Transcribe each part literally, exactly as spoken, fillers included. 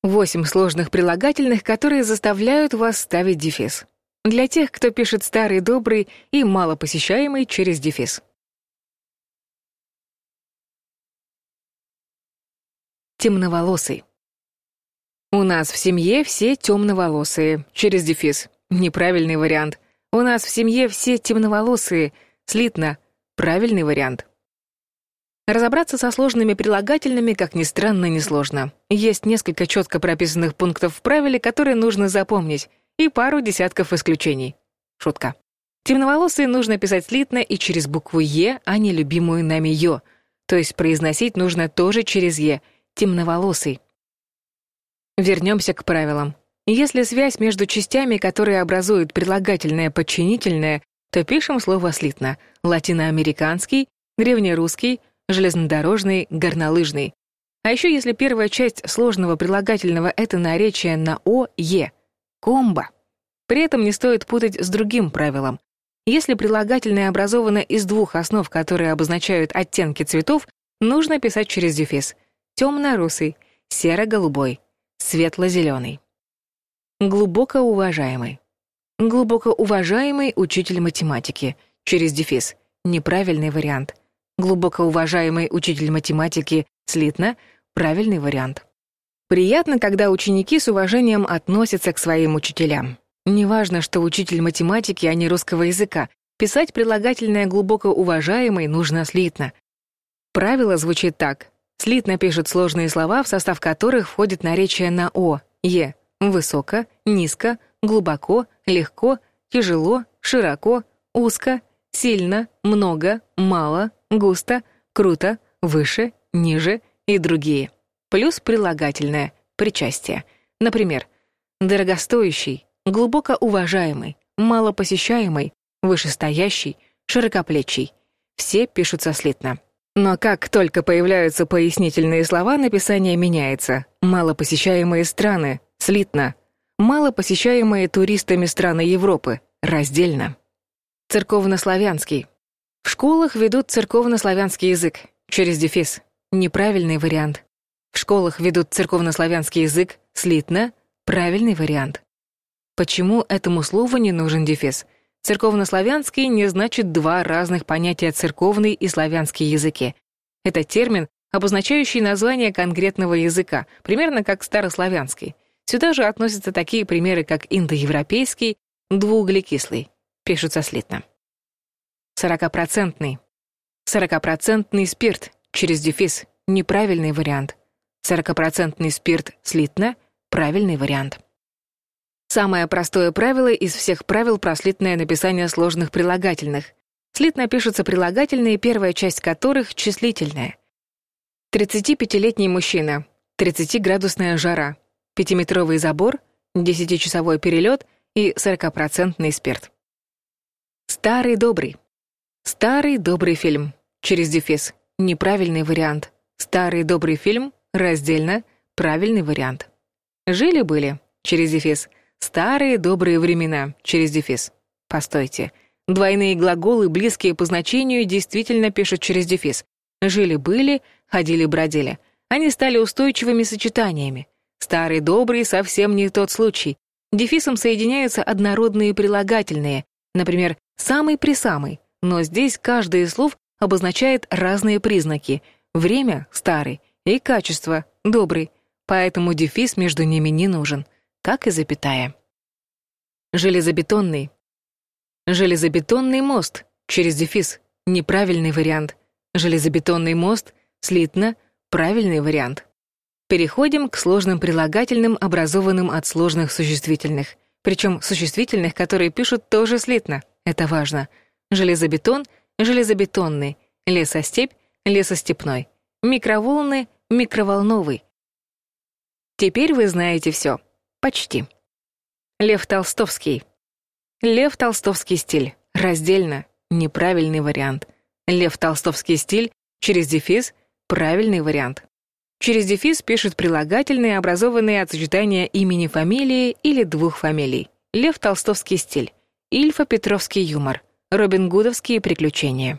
Восемь сложных прилагательных, которые заставляют вас ставить дефис. Для тех, кто пишет старый, добрый и малопосещаемый через дефис. Темноволосый. У нас в семье все темноволосые, через дефис. Неправильный вариант. У нас в семье все темноволосые, слитно. Правильный вариант. Разобраться со сложными прилагательными, как ни странно, несложно. Есть несколько четко прописанных пунктов в правиле, которые нужно запомнить, и пару десятков исключений. Шутка. Темноволосые нужно писать слитно и через букву «е», а не любимую нами «ё». То есть произносить нужно тоже через «е». Темноволосый. Вернемся к правилам. Если связь между частями, которые образуют прилагательное подчинительное, то пишем слово слитно. Латиноамериканский, древнерусский, железнодорожный, горнолыжный. А еще если первая часть сложного прилагательного — это наречие на «о», «е». Комбо. При этом не стоит путать с другим правилом. Если прилагательное образовано из двух основ, которые обозначают оттенки цветов, нужно писать через дефис. Темно-русый, серо-голубой, светло-зеленый. Глубоко уважаемый. Глубоко уважаемый учитель математики. Через дефис. Неправильный вариант. Глубоко уважаемый учитель математики, слитно, правильный вариант. Приятно, когда ученики с уважением относятся к своим учителям. Неважно, что учитель математики, а не русского языка. Писать прилагательное глубоко уважаемый нужно слитно. Правило звучит так. Слитно пишут сложные слова, в состав которых входит наречие на «о», «е». Высоко, низко, глубоко, легко, тяжело, широко, узко, сильно, много, мало, густо, круто, выше, ниже и другие. Плюс прилагательное, причастие. Например, дорогостоящий, глубоко уважаемый, малопосещаемый, вышестоящий, широкоплечий. Все пишутся слитно. Но как только появляются пояснительные слова, написание меняется. Малопосещаемые страны — слитно. Малопосещаемые туристами страны Европы — раздельно. Церковнославянский. В школах ведут церковнославянский язык, через дефис. Неправильный вариант. В школах ведут церковнославянский язык, слитно, правильный вариант. Почему этому слову не нужен дефис? Церковнославянский не значит два разных понятия церковный и славянский языки. Это термин, обозначающий название конкретного языка, примерно как старославянский. Сюда же относятся такие примеры, как индоевропейский, двууглекислый. Пишутся слитно. Сорокопроцентный. Сорокопроцентный спирт, через дефис, неправильный вариант. Сорокопроцентный спирт, слитно, правильный вариант. Самое простое правило из всех правил про слитное написание сложных прилагательных. Слитно пишутся прилагательные, первая часть которых числительная. тридцатипятилетний мужчина, тридцатиградусная жара, пятиметровый забор, десятичасовой перелет и сорокопроцентный спирт. Старый добрый. Старый добрый фильм, через дефис, неправильный вариант. Старый добрый фильм, раздельно, правильный вариант. Жили-были, через дефис, старые добрые времена, через дефис. Постойте. Двойные глаголы, близкие по значению, действительно пишут через дефис. Жили-были, ходили-бродили. Они стали устойчивыми сочетаниями. Старый добрый совсем не тот случай. Дефисом соединяются однородные прилагательные, например, самый-присамый, но здесь каждое из слов обозначает разные признаки. Время — старый и качество — добрый, поэтому дефис между ними не нужен, как и запятая. Железобетонный. Железобетонный мост, через дефис, неправильный вариант. Железобетонный мост, слитно, правильный вариант. Переходим к сложным прилагательным, образованным от сложных существительных. Причем существительных, которые пишут тоже слитно. Это важно. Железобетон — железобетонный. Лесостепь — лесостепной. Микроволны — микроволновый. Теперь вы знаете все. Почти. Лев Толстовский. Лев Толстовский стиль. Раздельно. Неправильный вариант. Лев Толстовский стиль. Через дефис. Правильный вариант. Через дефис пишут прилагательные, образованные от сочетания имени фамилии или двух фамилий. Лев Толстовский стиль. Ильфа-Петровский юмор. Робин Гудовские приключения.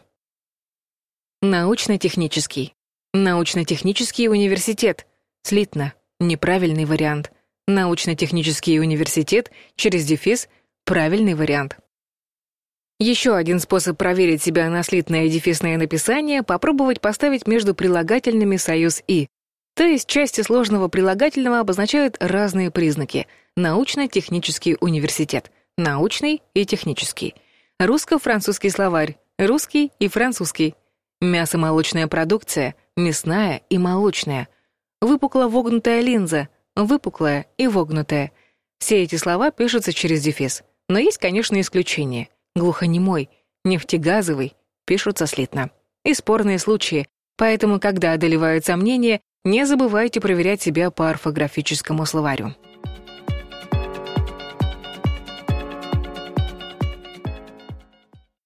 Научно-технический. Научно-технический университет. Слитно. неправильный вариант. Научно-технический университет через дефис — правильный вариант. Еще один способ проверить себя на слитное и дефисное написание — попробовать поставить между прилагательными союз «и». То есть части сложного прилагательного обозначают разные признаки. Научно-технический университет, научный и технический. Русско-французский словарь, русский и французский. Мясо-молочная продукция, мясная и молочная. Выпукло-вогнутая линза, выпуклая и вогнутая. Все эти слова пишутся через дефис. Но есть, конечно, исключения. Глухонемой, нефтегазовый пишутся слитно. И спорные случаи, поэтому, когда одолевают сомнения, не забывайте проверять себя по орфографическому словарю.